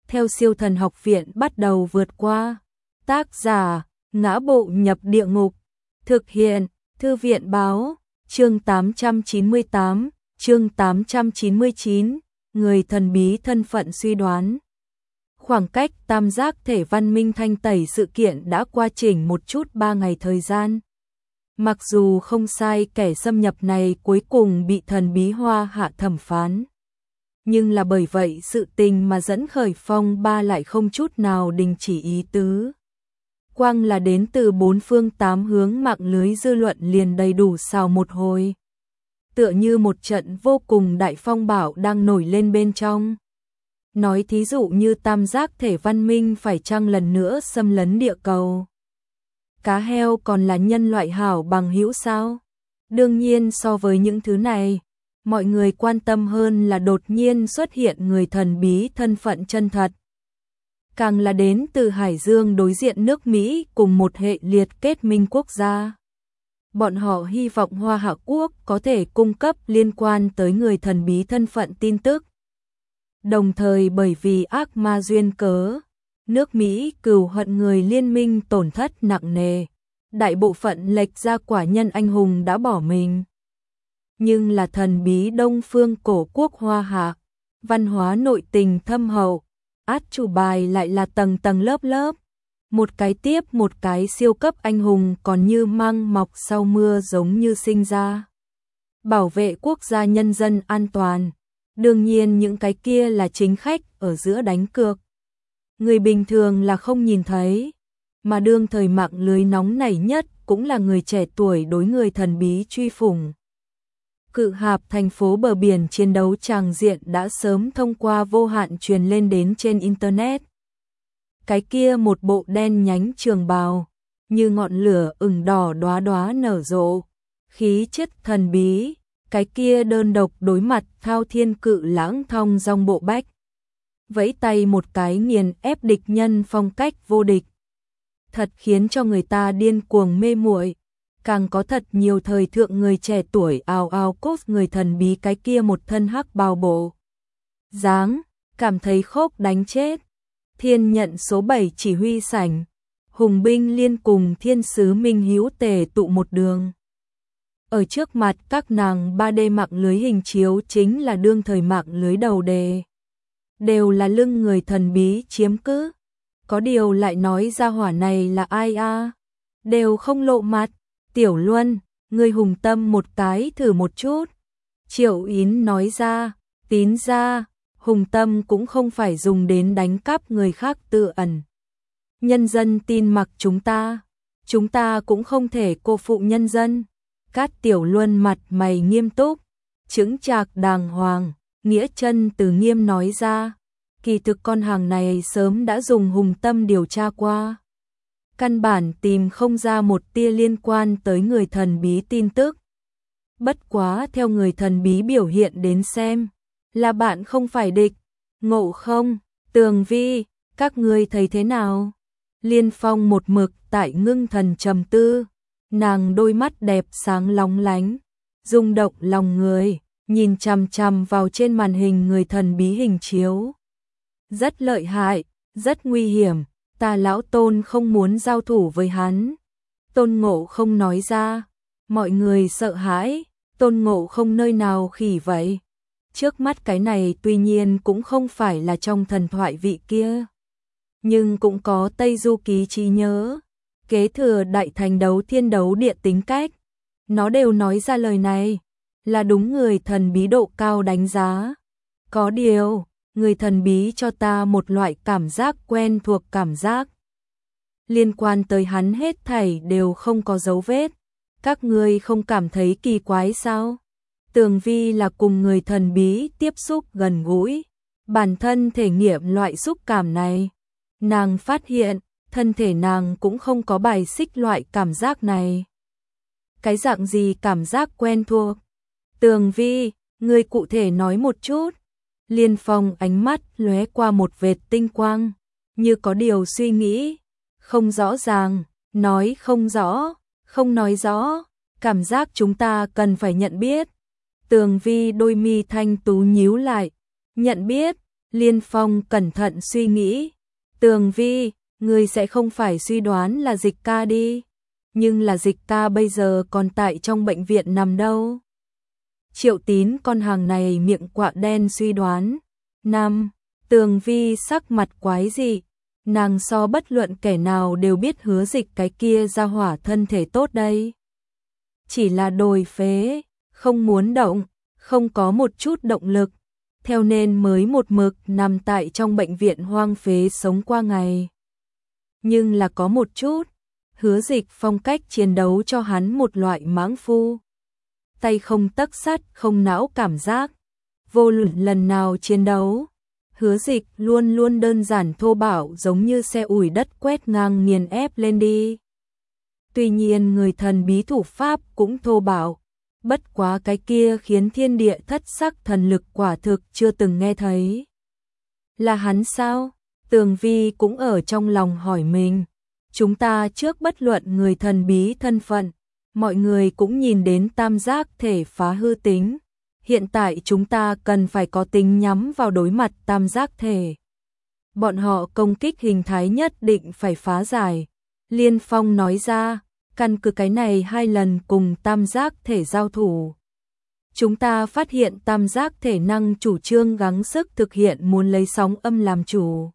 theo Siêu Thần Học Viện bắt đầu vượt qua. Tác giả: Ngã Bộ Nhập Địa Ngục. Thực hiện: Thư viện báo. Chương 898, chương 899, người thần bí thân phận suy đoán. Khoảng cách tam giác thể văn minh thanh tẩy sự kiện đã qua chỉnh một chút 3 ngày thời gian. Mặc dù không sai kẻ xâm nhập này cuối cùng bị thần bí Hoa Hạ thẩm phán. Nhưng là bởi vậy sự tình mà dẫn khởi phong ba lại không chút nào đình chỉ ý tứ. Quang là đến từ 4 phương 8 hướng mạng lưới dư luận liền đầy đủ xào một hồi. Tựa như một trận vô cùng đại phong bão đang nổi lên bên trong. Nói thí dụ như tam giác thể văn minh phải chăng lần nữa xâm lấn địa cầu. Cá heo còn là nhân loại hảo bằng hữu sao? Đương nhiên so với những thứ này, mọi người quan tâm hơn là đột nhiên xuất hiện người thần bí thân phận chân thật. Càng là đến từ Hải Dương đối diện nước Mỹ cùng một hệ liệt kết minh quốc gia. Bọn họ hy vọng Hoa Hạ Quốc có thể cung cấp liên quan tới người thần bí thân phận tin tức. Đồng thời bởi vì ác ma duyên cớ, nước Mỹ cừu hận người liên minh tổn thất nặng nề. Đại bộ phận lệch ra quả nhân anh hùng đã bỏ mình. Nhưng là thần bí Đông phương cổ quốc Hoa Hạ, văn hóa nội tình thâm hậu, át chủ bài lại là tầng tầng lớp lớp. Một cái tiếp một cái siêu cấp anh hùng còn như măng mọc sau mưa giống như sinh ra. Bảo vệ quốc gia nhân dân an toàn. Đương nhiên những cái kia là chính khách ở giữa đánh cược. Người bình thường là không nhìn thấy. Mà đương thời mạng lưới nóng nảy nhất cũng là người trẻ tuổi đối người thần bí truy phủng. Cự Hạp thành phố bờ biển chiến đấu tràng diện đã sớm thông qua vô hạn truyền lên đến trên Internet. Cái kia một bộ đen nhánh trường bào, như ngọn lửa ửng đỏ đóa đóa nở rộ, khí chất thần bí, cái kia đơn độc đối mặt thao thiên cự lãng thong dong bộ bách. Vẫy tay một cái nghiền ép địch nhân phong cách vô địch. Thật khiến cho người ta điên cuồng mê muội. Càng có thật nhiều thời thượng người trẻ tuổi ào ào cốt người thần bí cái kia một thân hắc bào bộ dáng, cảm thấy khốc đánh chết. Thiên nhận số 7 chỉ huy sảnh, hùng binh liên cùng thiên sứ minh hữu tề tụ một đường. Ở trước mặt các nàng 3D mạng lưới hình chiếu chính là đương thời mạng lưới đầu đề. Đều là lưng người thần bí chiếm cứ. Có điều lại nói ra hỏa này là ai a? Đều không lộ mặt. Tiểu Luân, người hùng tâm một cái thử một chút. Triệu Yến nói ra, tín ra, hùng tâm cũng không phải dùng đến đánh cắp người khác tự ẩn. Nhân dân tin mặc chúng ta cũng không thể cô phụ nhân dân. Cát Tiểu Luân mặt mày nghiêm túc, chững chạc đàng hoàng, nghĩa chân từ nghiêm nói ra. Kỳ thực con hàng này sớm đã dùng hùng tâm điều tra qua. Căn bản tìm không ra một tia liên quan tới người thần bí tin tức. Bất quá theo người thần bí biểu hiện đến xem, là bạn không phải địch. Ngộ không, Tường Vi, các ngươi thấy thế nào? Liên Phong một mực tại ngưng thần trầm tư, nàng đôi mắt đẹp sáng lóng lánh, rung động lòng người, nhìn chằm chằm vào trên màn hình người thần bí hình chiếu. Rất lợi hại, rất nguy hiểm. Ta lão Tôn không muốn giao thủ với hắn. Tôn Ngộ không nói ra. Mọi người sợ hãi. Tôn Ngộ không nơi nào khỉ vậy. Trước mắt cái này tuy nhiên cũng không phải là trong thần thoại vị kia. Nhưng cũng có Tây Du Ký trí nhớ. Kế thừa đại thành đấu thiên đấu địa tính cách. Nó đều nói ra lời này. Là đúng người thần bí độ cao đánh giá. Có điều, người thần bí cho ta một loại cảm giác quen thuộc cảm giác. Liên quan tới hắn hết thảy đều không có dấu vết. Các ngươi không cảm thấy kỳ quái sao? Tường Vi là cùng người thần bí tiếp xúc gần gũi. Bản thân thể nghiệm loại xúc cảm này. Nàng phát hiện, thân thể nàng cũng không có bài xích loại cảm giác này. Cái dạng gì cảm giác quen thuộc? Tường Vi, ngươi cụ thể nói một chút. Liên Phong ánh mắt lóe qua một vệt tinh quang, như có điều suy nghĩ. Không rõ ràng, nói không rõ, không nói rõ, cảm giác chúng ta cần phải nhận biết. Tường Vi đôi mi thanh tú nhíu lại, nhận biết, Liên Phong cẩn thận suy nghĩ. Tường Vi, ngươi sẽ không phải suy đoán là Dịch ca đi. Nhưng là Dịch ca bây giờ còn tại trong bệnh viện nằm đâu. Triệu Tín con hàng này miệng quạ đen suy đoán. Tường Vi sắc mặt quái dị. Nàng so bất luận kẻ nào đều biết Hứa Dịch cái kia ra hỏa thân thể tốt đây. Chỉ là đồi phế, không muốn động, không có một chút động lực. Theo nên mới một mực nằm tại trong bệnh viện hoang phế sống qua ngày. Nhưng là có một chút, Hứa Dịch phong cách chiến đấu cho hắn một loại mãng phu. Tay không tấc sắt, không não cảm giác. Vô luận lần nào chiến đấu, Hứa Dịch luôn luôn đơn giản thô bạo giống như xe ủi đất quét ngang nghiền ép lên đi. Tuy nhiên người thần bí thủ pháp cũng thô bạo, bất quá cái kia khiến thiên địa thất sắc thần lực quả thực chưa từng nghe thấy. Là hắn sao? Tường Vi cũng ở trong lòng hỏi mình. Chúng ta trước bất luận người thần bí thân phận, mọi người cũng nhìn đến tam giác thể phá hư tính. Hiện tại chúng ta cần phải có tính nhắm vào đối mặt tam giác thể. Bọn họ công kích hình thái nhất định phải phá giải. Liên Phong nói ra, căn cứ cái này 2 lần cùng tam giác thể giao thủ. Chúng ta phát hiện tam giác thể năng chủ trương gắng sức thực hiện muốn lấy sóng âm làm chủ.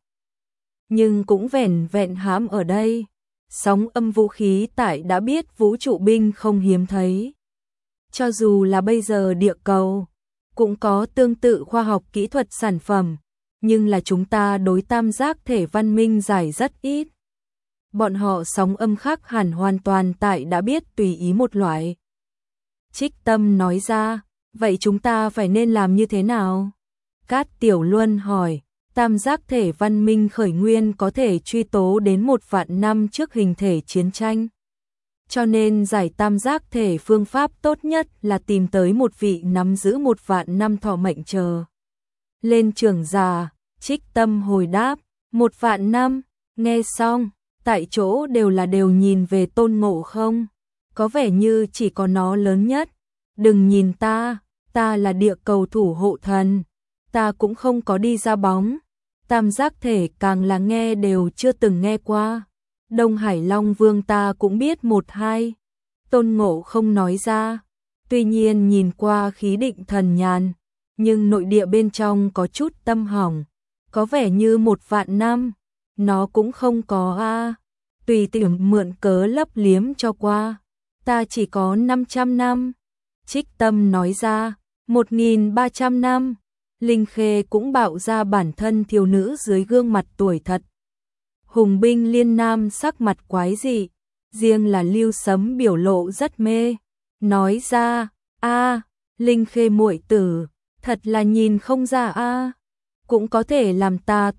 Nhưng cũng vẻn vẹn hãm ở đây. Sóng âm vũ khí tại đã biết vũ trụ binh không hiếm thấy. Cho dù là bây giờ địa cầu, cũng có tương tự khoa học kỹ thuật sản phẩm, nhưng là chúng ta đối tam giác thể văn minh giải rất ít. Bọn họ sóng âm khác hẳn hoàn toàn tại đã biết tùy ý một loại. Trích Tâm nói ra, vậy chúng ta phải nên làm như thế nào? Cát Tiểu Luân hỏi, tam giác thể văn minh khởi nguyên có thể truy tố đến 1 vạn năm trước hình thể chiến tranh. Cho nên giải tam giác thể phương pháp tốt nhất là tìm tới một vị nắm giữ 1 vạn năm thọ mệnh chờ. Lên trưởng già, Trích Tâm hồi đáp, 1 vạn năm, nghe xong, tại chỗ đều nhìn về Tôn Ngộ Không. Có vẻ như chỉ có nó lớn nhất. Đừng nhìn ta là địa cầu thủ hộ thần. Ta cũng không có đi ra bóng. Tam giác thể càng là nghe đều chưa từng nghe qua. Đông Hải Long Vương ta cũng biết 1-2. Tôn Ngộ Không nói ra. Tuy nhiên nhìn qua khí định thần nhàn, nhưng nội địa bên trong có chút tâm hỏng. Có vẻ như 1 vạn năm, nó cũng không có a. Tùy tiện mượn cớ lấp liếm cho qua. Ta chỉ có 500 năm. Trích Tâm nói ra, 1.300 năm. Linh Khê cũng bạo ra bản thân thiếu nữ dưới gương mặt tuổi thật. Hùng binh Liên Nam sắc mặt quái dị, riêng là Lưu Sấm biểu lộ rất mê. Nói ra, Linh Khê muội tử, thật là nhìn không ra a. Cũng có thể làm ta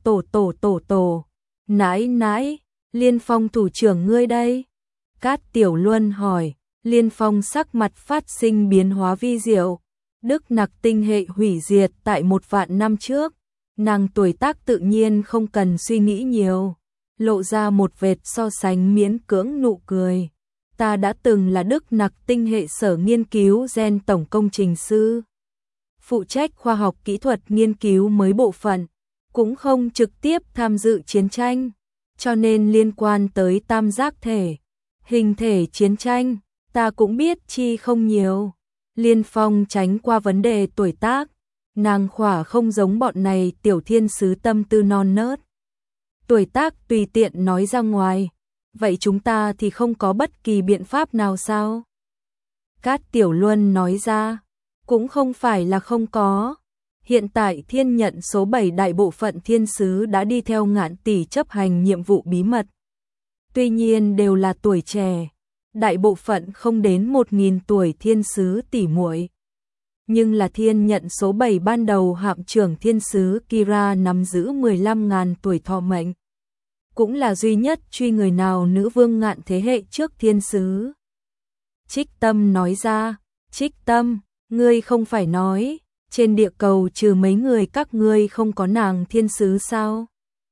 tổ. Nãi, Liên Phong thủ trưởng ngươi đây. Cát Tiểu Luân hỏi, Liên Phong sắc mặt phát sinh biến hóa vi diệu. Đức Nặc tinh hệ hủy diệt tại 1 vạn năm trước. Nàng tuổi tác tự nhiên không cần suy nghĩ nhiều. Lộ ra một vệt so sánh miễn cưỡng nụ cười. Ta đã từng là Đức Nặc tinh hệ sở nghiên cứu gen tổng công trình sư. Phụ trách khoa học kỹ thuật nghiên cứu mới bộ phận. Cũng không trực tiếp tham dự chiến tranh. Cho nên liên quan tới tam giác thể, hình thể chiến tranh, ta cũng biết chi không nhiều. Liên Phong tránh qua vấn đề tuổi tác, nàng khỏa không giống bọn này tiểu thiên sứ tâm tư non nớt. Tuổi tác tùy tiện nói ra ngoài, vậy chúng ta thì không có bất kỳ biện pháp nào sao? Cát Tiểu Luân nói ra, cũng không phải là không có. Hiện tại Thiên Nhận số 7 đại bộ phận thiên sứ đã đi theo Ngạn Tỷ chấp hành nhiệm vụ bí mật. Tuy nhiên đều là tuổi trẻ, đại bộ phận không đến 1.000 tuổi thiên sứ tỷ muội. Nhưng là Thiên Nhận số 7 ban đầu hạm trưởng thiên sứ Kira nắm giữ 15.000 tuổi thọ mệnh. Cũng là duy nhất truy người nào nữ vương Ngạn thế hệ trước thiên sứ. Trích Tâm nói ra, Trích Tâm, ngươi không phải nói trên địa cầu trừ mấy người các ngươi không có nàng thiên sứ sao?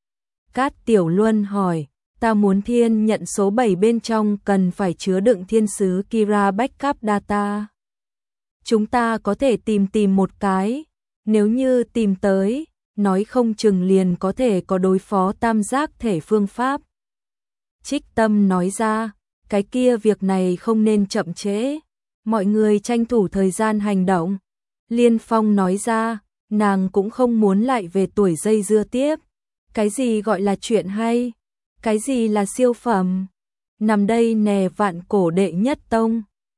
Cát Tiểu Luân hỏi, ta muốn Thiên Nhận số 7 bên trong cần phải chứa đựng thiên sứ Kira backup data. Chúng ta có thể tìm một cái, nếu như tìm tới, nói không chừng liền có thể có đối phó tam giác thể phương pháp. Trích Tâm nói ra, cái kia việc này không nên chậm trễ, mọi người tranh thủ thời gian hành động. Liên Phong nói ra, nàng cũng không muốn lại về tuổi dây dưa tiếp. Cái gì gọi là chuyện hay? Cái gì là siêu phẩm? Nằm đây nè vạn cổ đệ nhất tông.